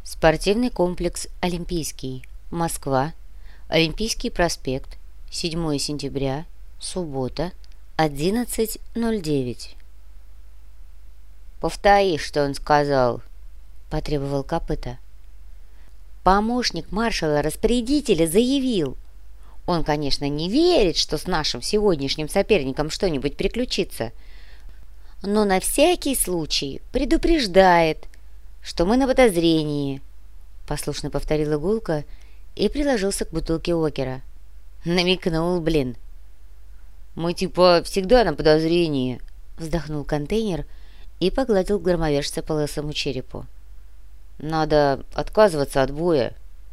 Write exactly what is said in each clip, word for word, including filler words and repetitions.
Спортивный комплекс «Олимпийский», Москва, Олимпийский проспект, седьмое сентября, суббота, одиннадцать ноль девять. «Повтори, что он сказал», — потребовал Копыта. Помощник маршала-распорядителя заявил. Он, конечно, не верит, что с нашим сегодняшним соперником что-нибудь приключится, но на всякий случай предупреждает, что мы на подозрении, — послушно повторила Гулка и приложился к бутылке Окера. Намекнул, блин. «Мы типа всегда на подозрении», — вздохнул контейнер и погладил громовержца по лысому черепу. «Надо отказываться от боя».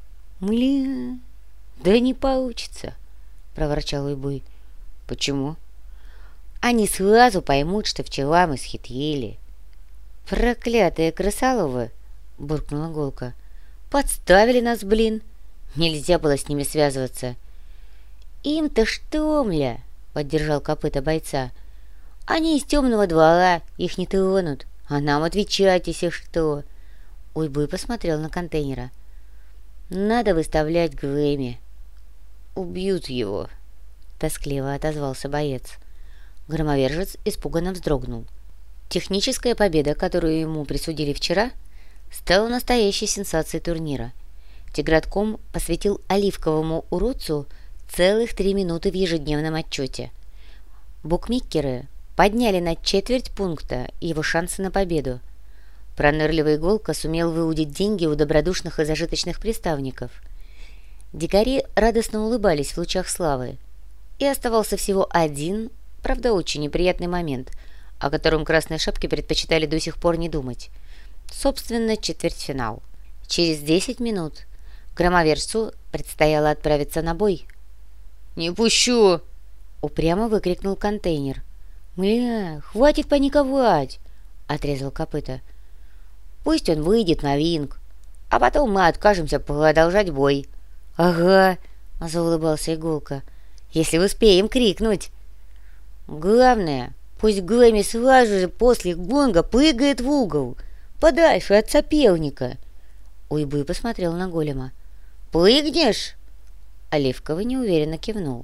«Мля, да не получится», — проворчал Уйбуй. «Почему?» «Они сразу поймут, что вчера мы схитрили». «Проклятые крысоловы!» — буркнула Голка. «Подставили нас, блин! Нельзя было с ними связываться!» «Им-то что, мля?» — поддержал Копыта бойца. «Они из темного двора, их не тронут, а нам отвечать, если что!» Уйбуй посмотрел на контейнера. «Надо выставлять Грэмми». «Убьют его!» — тоскливо отозвался боец. Громовержец испуганно вздрогнул. Техническая победа, которую ему присудили вчера, стала настоящей сенсацией турнира. Тигратком посвятил оливковому уродцу целых три минуты в ежедневном отчете. Букмекеры подняли на четверть пункта его шансы на победу. Пронырливый Голка сумел выудить деньги у добродушных и зажиточных приставников. Дикари радостно улыбались в лучах славы. И оставался всего один, правда очень неприятный момент, о котором красные шапки предпочитали до сих пор не думать. Собственно, четвертьфинал. Через десять минут громовержцу предстояло отправиться на бой. «Не пущу!» — упрямо выкрикнул контейнер. «Мля, хватит паниковать!» — отрезал Копыта. «Пусть он выйдет на ринг, а потом мы откажемся продолжать бой». «Ага!» — заулыбался Иголка. «Если успеем крикнуть!» «Главное, пусть Грэмми сразу же после гонга прыгает в угол, подальше от соперника». Уйбуй посмотрел на голема. «Прыгнешь?» Оливковый неуверенно кивнул.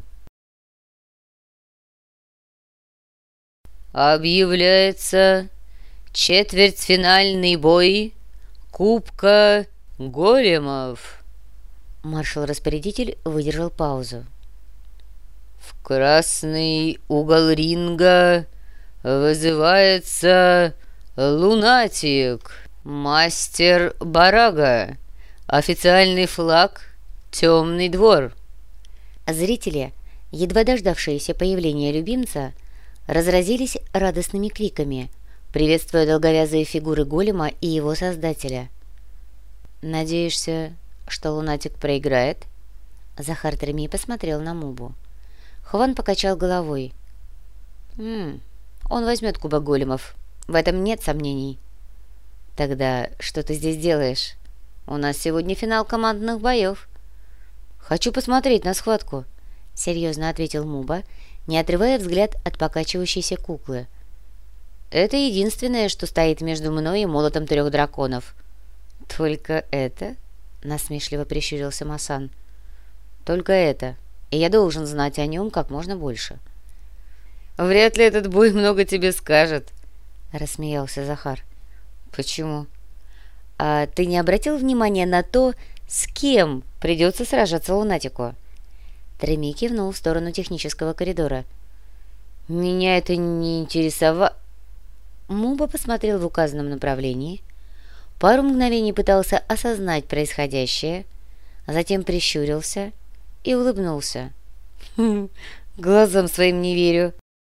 «Объявляется четвертьфинальный бой Кубка Големов». Маршал-распорядитель выдержал паузу. «В красный угол ринга вызывается Лунатик, мастер Барага, официальный флаг Темный двор». Зрители, едва дождавшиеся появления любимца, разразились радостными криками, приветствуя долговязые фигуры голема и его создателя. «Надеешься, что Лунатик проиграет?» Захар Треми посмотрел на Мубу. Хван покачал головой. «М-м, он возьмет кубок големов, в этом нет сомнений». «Тогда что ты здесь делаешь? У нас сегодня финал командных боев». «Хочу посмотреть на схватку», — серьезно ответил Муба, не отрывая взгляд от покачивающейся куклы. «Это единственное, что стоит между мной и молотом трех драконов». «Только это?» — насмешливо прищурился Масан. «Только это, и я должен знать о нем как можно больше». «Вряд ли этот бой много тебе скажет», — рассмеялся Захар. «Почему?» «А ты не обратил внимания на то, с кем придется сражаться Лунатику?» Треми кивнул в сторону технического коридора. «Меня это не интересовало...» Муба посмотрел в указанном направлении, пару мгновений пытался осознать происходящее, а затем прищурился и улыбнулся. «Хм, глазам своим не верю».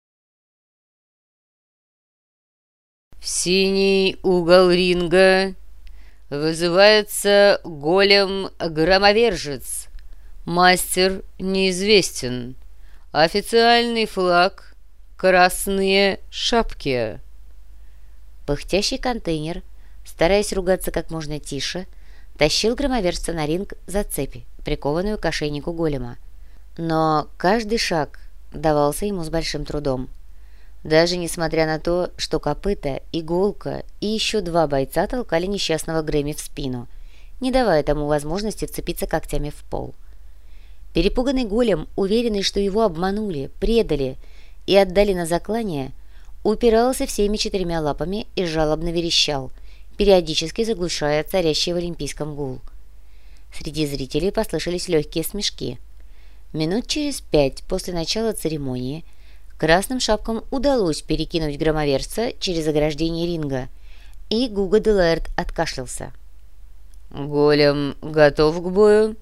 «В синий угол ринга вызывается голем-громовержец. Мастер неизвестен. Официальный флаг — красные шапки». Пыхтящий контейнер, стараясь ругаться как можно тише, тащил громовержца на ринг за цепи, прикованную к ошейнику голема. Но каждый шаг давался ему с большим трудом. Даже несмотря на то, что Копыта, Иголка и еще два бойца толкали несчастного Грэмми в спину, не давая тому возможности вцепиться когтями в пол. Перепуганный голем, уверенный, что его обманули, предали и отдали на заклание, упирался всеми четырьмя лапами и жалобно верещал, периодически заглушая царящий в Олимпийском гул. Среди зрителей послышались легкие смешки. Минут через пять после начала церемонии красным шапкам удалось перекинуть громовержца через ограждение ринга, и Гуго де Лаэрт откашлялся. «Голем готов к бою?»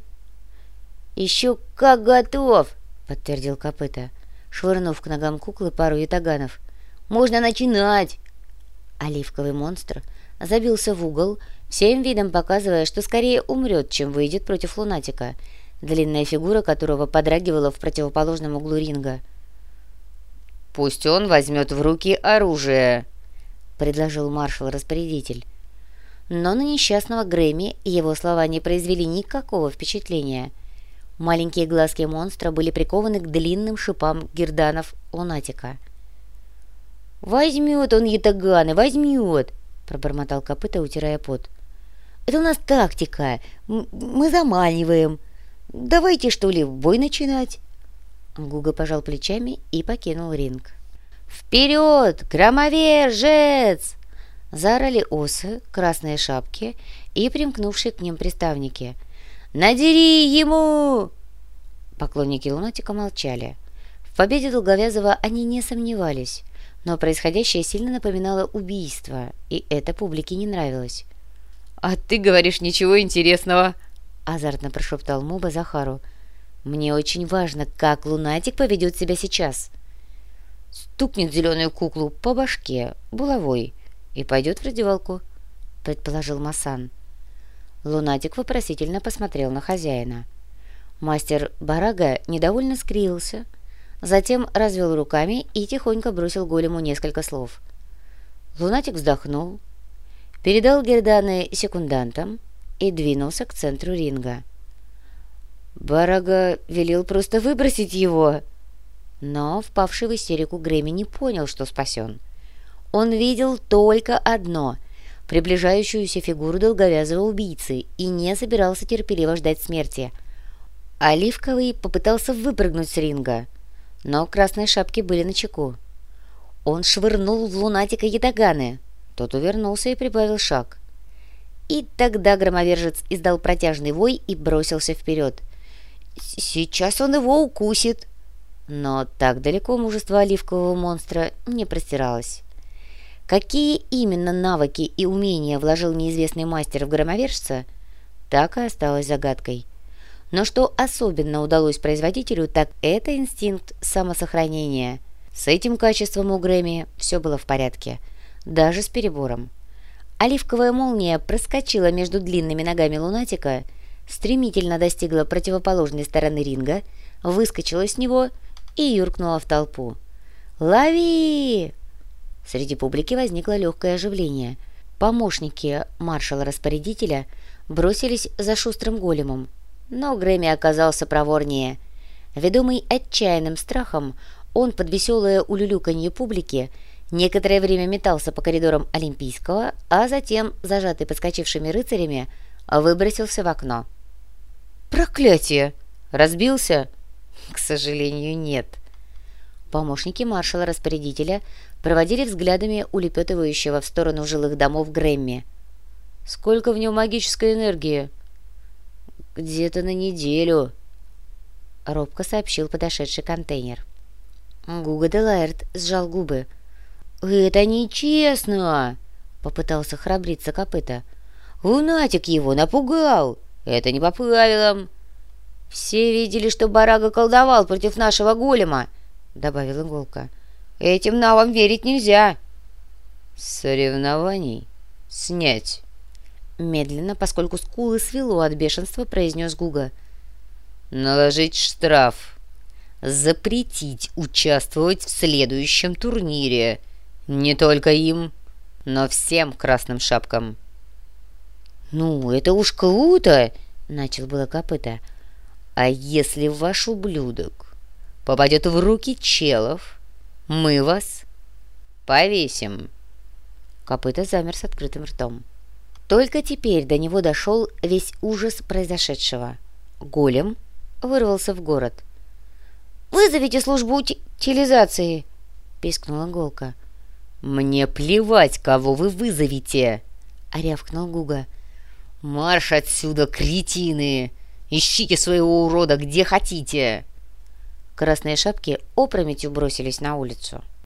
«Еще как готов!» — подтвердил Копыта, швырнув к ногам куклы пару ятаганов. «Можно начинать!» Оливковый монстр забился в угол, всем видом показывая, что скорее умрет, чем выйдет против лунатика, длинная фигура которого подрагивала в противоположном углу ринга. «Пусть он возьмет в руки оружие», — предложил маршал-распорядитель. Но на несчастного Грэмми его слова не произвели никакого впечатления. Маленькие глазки монстра были прикованы к длинным шипам герданов лунатика. «Возьмет он ятаганы, возьмет!» — пробормотал Копыта, утирая пот. «Это у нас тактика. Мы заманиваем. Давайте, что ли, в бой начинать?» Гуго пожал плечами и покинул ринг. «Вперед, громовержец!» Заорали осы, красные шапки и примкнувшие к ним приставники. «Надери ему!» Поклонники лунатика молчали. В победе Долговязова они не сомневались, но происходящее сильно напоминало убийство, и это публике не нравилось. «А ты говоришь, ничего интересного!» — азартно прошептал Муба Захару. «Мне очень важно, как лунатик поведет себя сейчас. Стукнет зеленую куклу по башке, булавой, и пойдет в раздевалку», — предположил Масан. Лунатик вопросительно посмотрел на хозяина. Мастер Барага недовольно скривился, затем развел руками и тихонько бросил голему несколько слов. Лунатик вздохнул, передал герданы секундантам и двинулся к центру ринга. Барага велел просто выбросить его. Но впавший в истерику Грэмми не понял, что спасен. Он видел только одно — приближающуюся фигуру долговязого убийцы, и не собирался терпеливо ждать смерти. Оливковый попытался выпрыгнуть с ринга, но красные шапки были начеку. Он швырнул в лунатика ятаганы. Тот увернулся и прибавил шаг. И тогда громовержец издал протяжный вой и бросился вперед. Сейчас он его укусит. Но так далеко мужество оливкового монстра не простиралось. Какие именно навыки и умения вложил неизвестный мастер в громовержца, так и осталось загадкой. Но что особенно удалось производителю, так это инстинкт самосохранения. С этим качеством у Грэмми все было в порядке, даже с перебором. Оливковая молния проскочила между длинными ногами лунатика, стремительно достигла противоположной стороны ринга, выскочила с него и юркнула в толпу. «Лови!» Среди публики возникло легкое оживление. Помощники маршала-распорядителя бросились за шустрым големом, но Грэмми оказался проворнее. Ведомый отчаянным страхом, он под веселое улюлюканье публики некоторое время метался по коридорам Олимпийского, а затем, зажатый подскочившими рыцарями, выбросился в окно. «Проклятие! Разбился?» «К сожалению, нет». Помощники маршала-распорядителя проводили взглядами улепетывающего в сторону жилых домов Грэмми. «Сколько в нем магической энергии?» «Где-то на неделю», — робко сообщил подошедший контейнер. Гуго де Лаэрт сжал губы. «Это нечестно!» — попытался храбриться Копыта. «Лунатик его напугал! Это не по правилам!» «Все видели, что Барага колдовал против нашего голема», — добавил Иголка. «Этим навам верить нельзя». «Соревнований снять», — медленно, поскольку скулы свело от бешенства, произнес Гуго. «Наложить штраф. Запретить участвовать в следующем турнире. Не только им, но всем красным шапкам». «Ну, это уж круто!» — начал было Копыта. «А если ваш ублюдок попадет в руки челов, мы вас повесим». Копыта замер с открытым ртом. Только теперь до него дошел весь ужас произошедшего. Голем вырвался в город. «Вызовите службу утилизации!» — пискнула Голка. «Мне плевать, кого вы вызовете!» — рявкнул Гуга. «Марш отсюда, кретины! Ищите своего урода где хотите!» Красные шапки опрометью бросились на улицу.